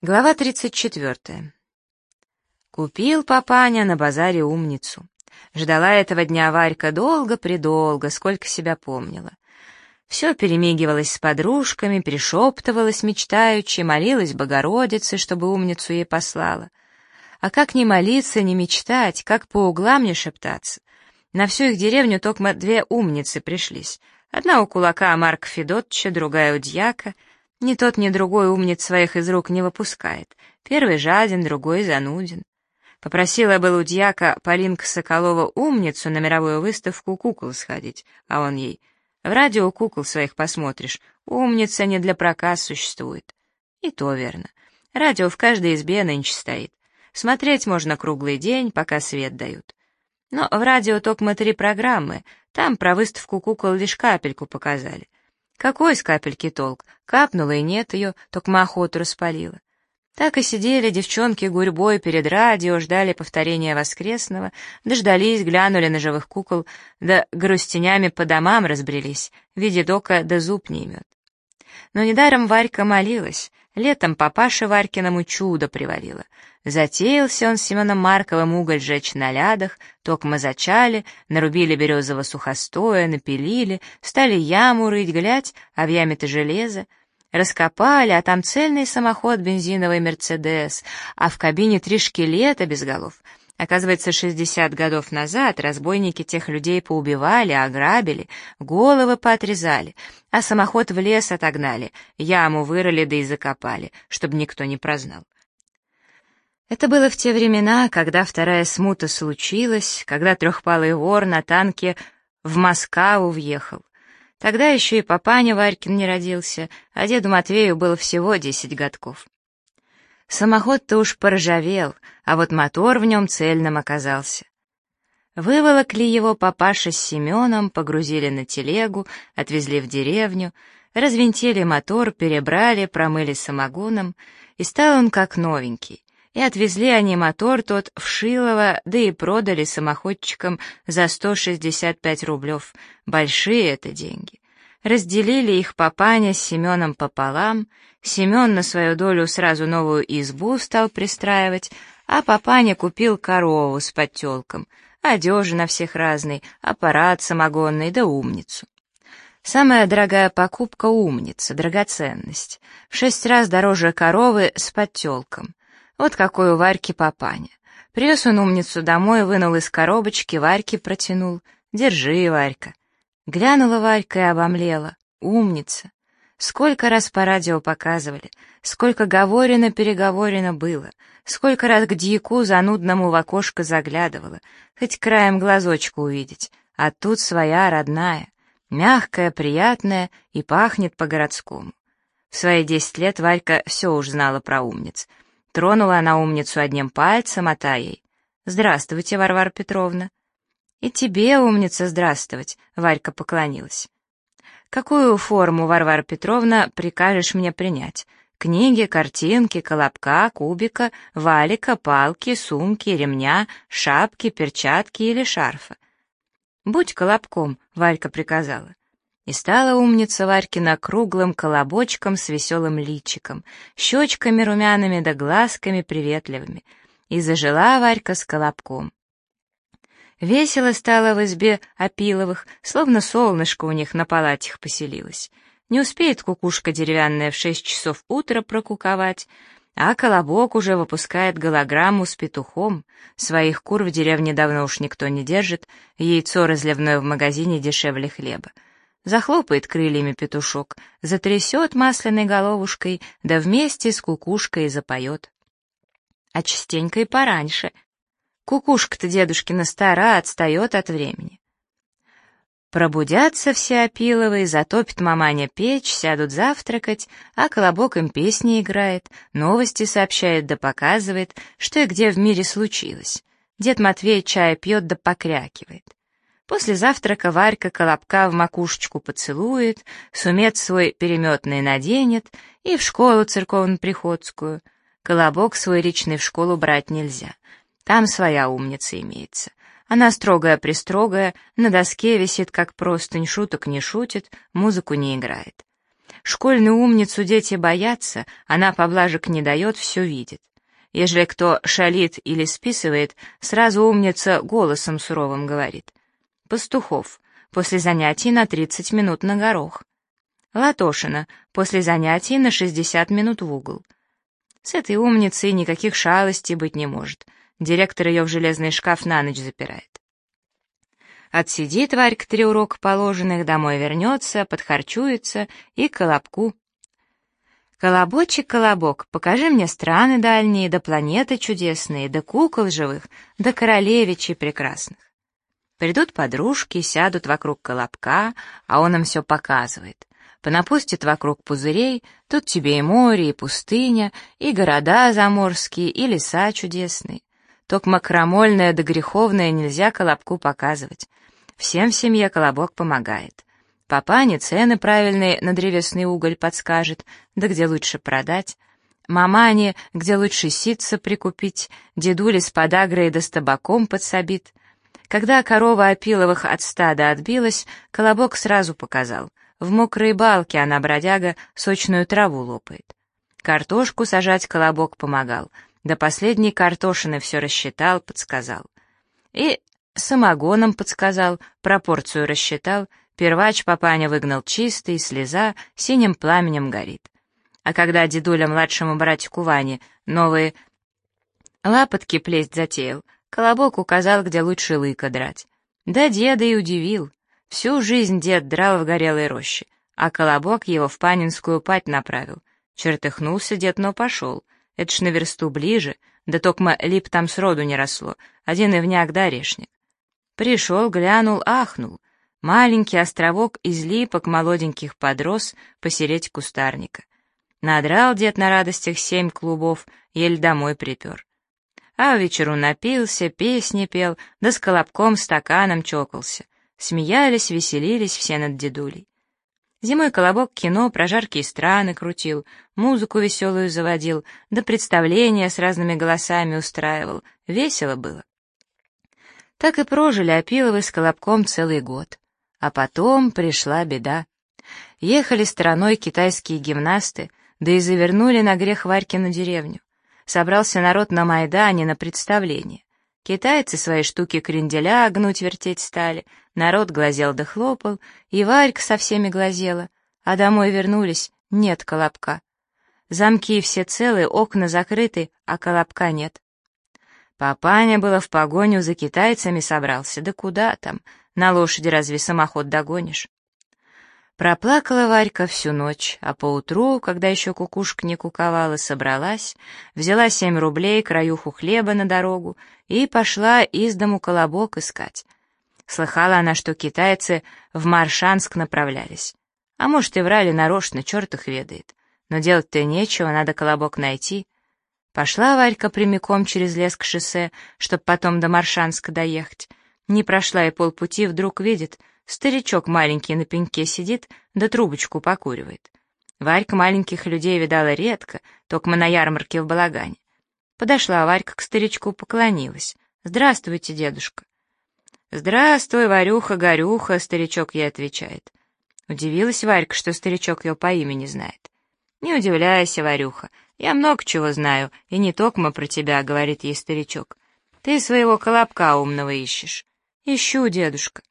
Глава 34. Купил папаня на базаре умницу. Ждала этого дня Варька долго-предолго, сколько себя помнила. Все перемигивалась с подружками, перешептывалась мечтаючи, молилась Богородице, чтобы умницу ей послала. А как не молиться, не мечтать, как по углам не шептаться? На всю их деревню токмо две умницы пришлись. Одна у кулака Марка Федотча, другая у дьяка. Ни тот, ни другой умниц своих из рук не выпускает. Первый жаден, другой зануден. Попросила был у дьяка Полинка Соколова умницу на мировую выставку кукол сходить, а он ей: «В радио кукол своих посмотришь, умница не для проказ существует». И то верно. Радио в каждой избе нынче стоит. Смотреть можно круглый день, пока свет дают. Но в радио токмо 3 программы, там про выставку кукол лишь капельку показали. Какой с капельки толк? Капнула и нет ее, токмо охоту распалила. Так и сидели девчонки гурьбой перед радио, ждали повторения воскресного, дождались, глянули на живых кукол, да грустенями по домам разбрелись, видит око, да зуб не имет. Но недаром Варька молилась, летом папаше Варькиному чудо привалило. Затеялся он с Семеном Марковым уголь жечь на лядах, токмо зачали, нарубили березового сухостоя, напилили, стали яму рыть, глядь, а в яме-то железо. Раскопали, а там цельный самоход бензиновый «Мерседес», а в кабине 3 шкелета без голов. Оказывается, 60 годов назад разбойники тех людей поубивали, ограбили, головы поотрезали, а самоход в лес отогнали, яму вырыли да и закопали, чтобы никто не прознал. Это было в те времена, когда вторая смута случилась, когда трехпалый вор на танке в Москву въехал. Тогда еще и папаня Варькин не родился, а деду Матвею было всего 10 годков. Самоход-то уж поржавел, а вот мотор в нем цельным оказался. Выволокли его папаша с Семеном, погрузили на телегу, отвезли в деревню, развинтили мотор, перебрали, промыли самогоном, и стал он как новенький. И отвезли они мотор тот в Шилово, да и продали самоходчикам за 165 рублев. Большие это деньги. Разделили их папаня с Семеном пополам, Семен на свою долю сразу новую избу стал пристраивать, а папаня купил корову с подтелком, одежи на всех разной, аппарат самогонный да умницу. Самая дорогая покупка — умница, драгоценность. В 6 раз дороже коровы с подтелком. Вот какой у Варьки папаня. Привез он умницу домой, вынул из коробочки, Варьке протянул. «Держи, Варька». Глянула Варька и обомлела. Умница. Сколько раз по радио показывали, сколько говорено-переговорено было, сколько раз к дьяку занудному в окошко заглядывала, хоть краем глазочка увидеть, а тут своя родная, мягкая, приятная и пахнет по-городскому. В свои 10 лет Варька все уж знала про умниц. Тронула она умницу одним пальцем, а та ей: «Здравствуйте, Варвара Петровна». «И тебе, умница, здравствовать», — Варька поклонилась. «Какую форму, Варвара Петровна, прикажешь мне принять? Книги, картинки, колобка, кубика, валика, палки, сумки, ремня, шапки, перчатки или шарфа?» «Будь колобком», — Варька приказала. И стала умница Варькина круглым колобочком с веселым личиком, щечками румяными да глазками приветливыми. И зажила Варька с колобком. Весело стало в избе Опиловых, словно солнышко у них на палатях поселилось. Не успеет кукушка деревянная в 6 часов утра прокуковать, а колобок уже выпускает голограмму с петухом. Своих кур в деревне давно уж никто не держит, яйцо разливное в магазине дешевле хлеба. Захлопает крыльями петушок, затрясет масляной головушкой, да вместе с кукушкой запоет. А частенько и пораньше. Кукушка-то дедушкина стара, отстает от времени. Пробудятся все Опиловые, затопит маманя печь, сядут завтракать, а колобок им песни играет, новости сообщает да показывает, что и где в мире случилось. Дед Матвей чай пьет да покрякивает. После завтрака Варька колобка в макушечку поцелует, сумец свой переметный наденет и в школу церковно-приходскую. Колобок свой личный в школу брать нельзя. Там своя умница имеется. Она строгая-престрогая, на доске висит как простынь, шуток не шутит, музыку не играет. Школьную умницу дети боятся, она поблажек не дает, все видит. Ежели кто шалит или списывает, сразу умница голосом суровым говорит. Пастухов, после занятий на 30 минут на горох. Латошина, после занятий на 60 минут в угол. С этой умницей никаких шалостей быть не может. Директор ее в железный шкаф на ночь запирает. Отсидит Варька 3 урока положенных, домой вернется, подхарчуется и к колобку. «Колобочек, колобок, покажи мне страны дальние, да планеты чудесные, да кукол живых, да королевичей прекрасных». Придут подружки, сядут вокруг колобка, а он им все показывает. Понапустит вокруг пузырей, тут тебе и море, и пустыня, и города заморские, и леса чудесные. Токмо крамольное да греховное нельзя колобку показывать. Всем в семье колобок помогает. Папане цены правильные на древесный уголь подскажет, да где лучше продать. Мамане, где лучше ситца прикупить, дедуле с подагрой да с табаком подсобит. Когда корова Опиловых от стада отбилась, колобок сразу показал. В мокрой балке она, бродяга, сочную траву лопает. Картошку сажать колобок помогал. До последней картошины все рассчитал, подсказал. И самогоном подсказал, пропорцию рассчитал. Первач папаня выгнал чистый, слеза синим пламенем горит. А когда дедуля младшему братику Ване новые лапотки плесть затеял, колобок указал, где лучше лыка драть. Да деда и удивил. Всю жизнь дед драл в горелой роще, а колобок его в Панинскую пать направил. Чертыхнулся дед, но пошел. Это ж на версту ближе, да токмо лип там сроду не росло, один ивняк да орешник. Пришел, глянул, ахнул. Маленький островок из липок молоденьких подрос посереть кустарника. Надрал дед на радостях 7 клубов, еле домой припер. А вечеру напился, песни пел, да с колобком стаканом чокался. Смеялись, веселились все над дедулей. Зимой колобок кино про жаркие страны крутил, музыку веселую заводил, да представления с разными голосами устраивал. Весело было. Так и прожили Опиловы с колобком целый год. А потом пришла беда. Ехали стороной китайские гимнасты, да и завернули на грех Варькину деревню. Собрался народ на Майдане на представление. Китайцы свои штуки кренделя гнуть-вертеть стали, народ глазел да хлопал, и Варька со всеми глазела, а домой вернулись, нет колобка. Замки все целы, окна закрыты, а колобка нет. Папаня было в погоню за китайцами собрался, да куда там, на лошади разве самоход догонишь? Проплакала Варька всю ночь, а поутру, когда еще кукушка не куковала, собралась, взяла 7 рублей, краюху хлеба на дорогу и пошла из дому колобок искать. Слыхала она, что китайцы в Маршанск направлялись. А может, и врали нарочно, черт их ведает. Но делать-то нечего, надо колобок найти. Пошла Варька прямиком через лес к шоссе, чтоб потом до Маршанска доехать. Не прошла и полпути, вдруг видит, старичок маленький на пеньке сидит, да трубочку покуривает. Варька маленьких людей видала редко, токмо на ярмарке в балагане. Подошла Варька к старичку, поклонилась. «Здравствуйте, дедушка». «Здравствуй, Варюха-горюха», — старичок ей отвечает. Удивилась Варька, что старичок ее по имени знает. «Не удивляйся, Варюха, я много чего знаю, и не токмо про тебя», — говорит ей старичок. «Ты своего колобка умного ищешь». «Ищу, дедушка».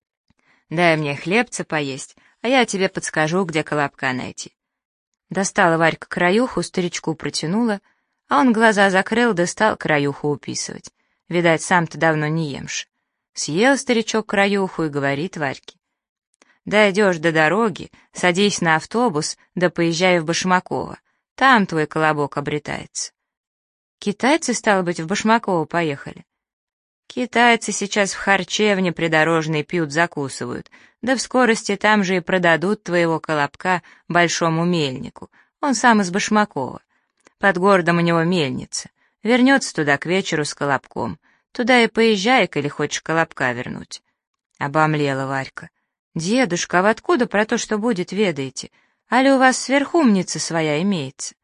«Дай мне хлебца поесть, а я тебе подскажу, где колобка найти». Достала Варька краюху, старичку протянула, а он глаза закрыл, да стал краюху уписывать. Видать, сам-то давно не емши. Съел старичок краюху и говорит Варьке: «Дойдешь до дороги, садись на автобус, да поезжай в Башмаково. Там твой колобок обретается». Китайцы, стало быть, в Башмаково поехали. Китайцы сейчас в харчевне придорожной пьют-закусывают, да в скорости там же и продадут твоего колобка большому мельнику. Он сам из Башмакова. Под городом у него мельница. Вернется туда к вечеру с колобком. Туда и поезжай, коли хочешь колобка вернуть. Обомлела Варька. «Дедушка, а вы откуда про то, что будет, ведаете? Али у вас сверхумница своя имеется?»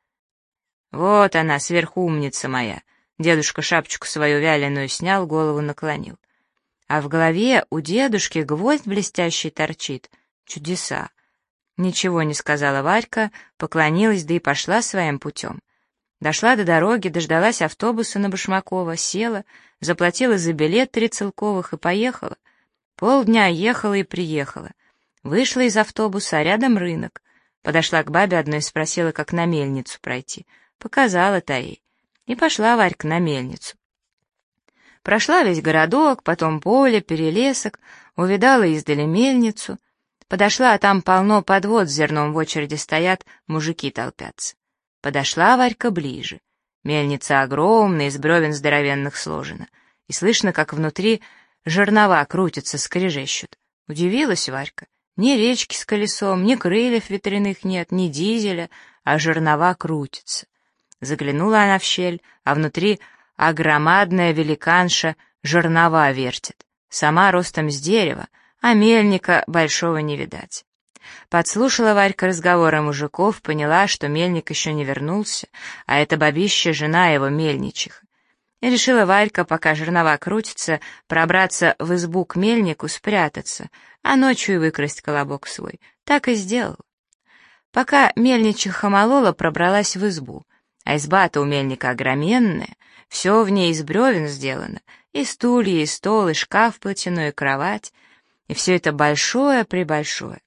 «Вот она, сверхумница моя». Дедушка шапочку свою вяленую снял, голову наклонил. А в голове у дедушки гвоздь блестящий торчит. Чудеса. Ничего не сказала Варька, поклонилась, да и пошла своим путем. Дошла до дороги, дождалась автобуса на Башмакова, села, заплатила за билет 3 целковых и поехала. Полдня ехала и приехала. Вышла из автобуса, а рядом рынок. Подошла к бабе одной и спросила, как на мельницу пройти. Показала та ей. И пошла Варька на мельницу. Прошла весь городок, потом поле, перелесок, увидала издали мельницу. Подошла, а там полно подвод с зерном в очереди стоят, мужики толпятся. Подошла Варька ближе. Мельница огромная, из бревен здоровенных сложена. И слышно, как внутри жернова крутятся, скрежещут. Удивилась Варька. Ни речки с колесом, ни крыльев ветряных нет, ни дизеля, а жернова крутятся. Заглянула она в щель, а внутри огромадная великанша жернова вертит. Сама ростом с дерева, а мельника большого не видать. Подслушала Варька разговоры мужиков, поняла, что мельник еще не вернулся, а это бабища жена его мельничиха. И решила Варька, пока жернова крутится, пробраться в избу к мельнику, спрятаться, а ночью и выкрасть колобок свой. Так и сделала. Пока мельничиха молола, пробралась в избу, а изба-то у мельника огроменная, все в ней из бревен сделано, и стулья, и стол, и шкаф платяной, и кровать, и все это большое-пребольшое.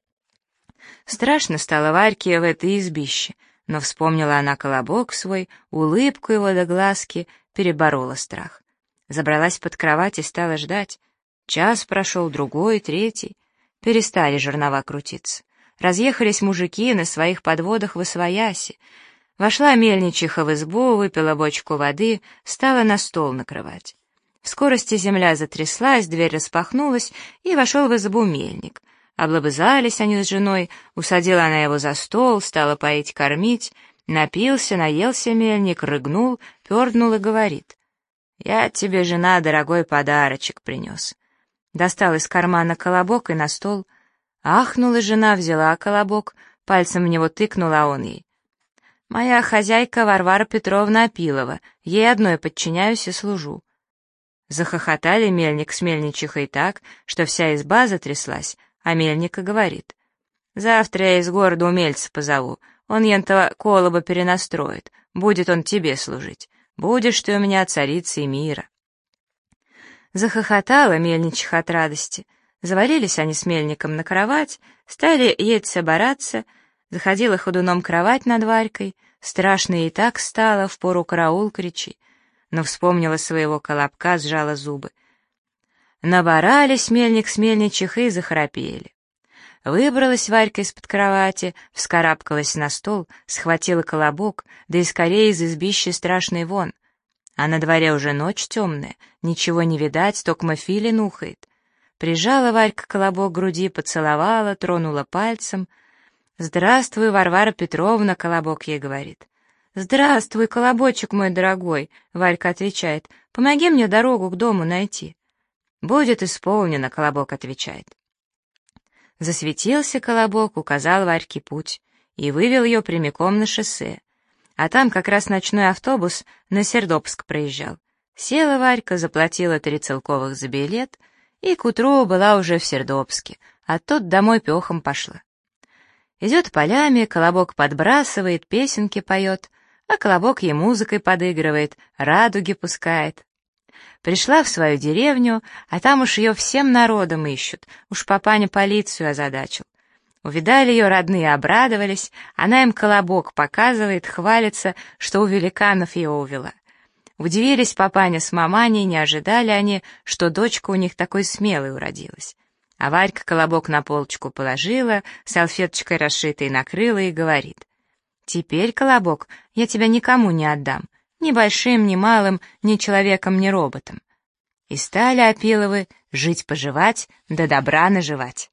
Страшно стало Варьке в этой избище, но вспомнила она колобок свой, улыбку его до глазки, переборола страх. Забралась под кровать и стала ждать. Час прошел, другой, третий. Перестали жернова крутиться. Разъехались мужики на своих подводах восвояси. Вошла мельничиха в избу, выпила бочку воды, стала на стол накрывать. В скорости земля затряслась, дверь распахнулась, и вошел в избу мельник. Облобызались они с женой, усадила она его за стол, стала поить, кормить. Напился, наелся мельник, рыгнул, перднул и говорит: «Я тебе, жена, дорогой подарочек принес». Достал из кармана колобок и на стол. Ахнула жена, взяла колобок, пальцем в него тыкнула, а он ей: «Моя хозяйка Варвара Петровна Апилова, ей одной подчиняюсь и служу». Захохотали мельник с мельничихой так, что вся изба затряслась, а мельник и говорит: «Завтра я из города умельца позову, он ентого колоба перенастроит, будет он тебе служить, будешь ты у меня царицей мира». Захохотала мельничиха от радости. Завалились они с мельником на кровать, стали еть-собираться, заходила ходуном кровать над Варькой, страшно ей так стало, впору караул кричи. Но вспомнила своего колобка, сжала зубы. Наборались мельник с мельничихой и захрапели. Выбралась Варька из-под кровати, вскарабкалась на стол, схватила колобок, да и скорее из избища страшный вон. А на дворе уже ночь темная, ничего не видать, токмо филин ухает. Прижала Варька колобок к груди, поцеловала, тронула пальцем. «Здравствуй, Варвара Петровна», — колобок ей говорит. «Здравствуй, колобочек мой дорогой», — Варька отвечает, — «помоги мне дорогу к дому найти». «Будет исполнено», — колобок отвечает. Засветился колобок, указал Варьке путь и вывел ее прямиком на шоссе. А там как раз ночной автобус на Сердобск проезжал. Села Варька, заплатила 3 целковых за билет, и к утру была уже в Сердобске, а тут домой пехом пошла. Идет полями, колобок подбрасывает, песенки поет, а колобок ей музыкой подыгрывает, радуги пускает. Пришла в свою деревню, а там уж ее всем народом ищут, уж папаня полицию озадачил. Увидали ее родные, обрадовались, она им колобок показывает, хвалится, что у великанов его увела. Удивились папаня с маманей, не ожидали они, что дочка у них такой смелой уродилась. А Варька колобок на полочку положила, салфеточкой расшитой накрыла и говорит: «Теперь, колобок, я тебя никому не отдам, ни большим, ни малым, ни человеком, ни роботом». И стали Апиловы жить-поживать, да добра наживать.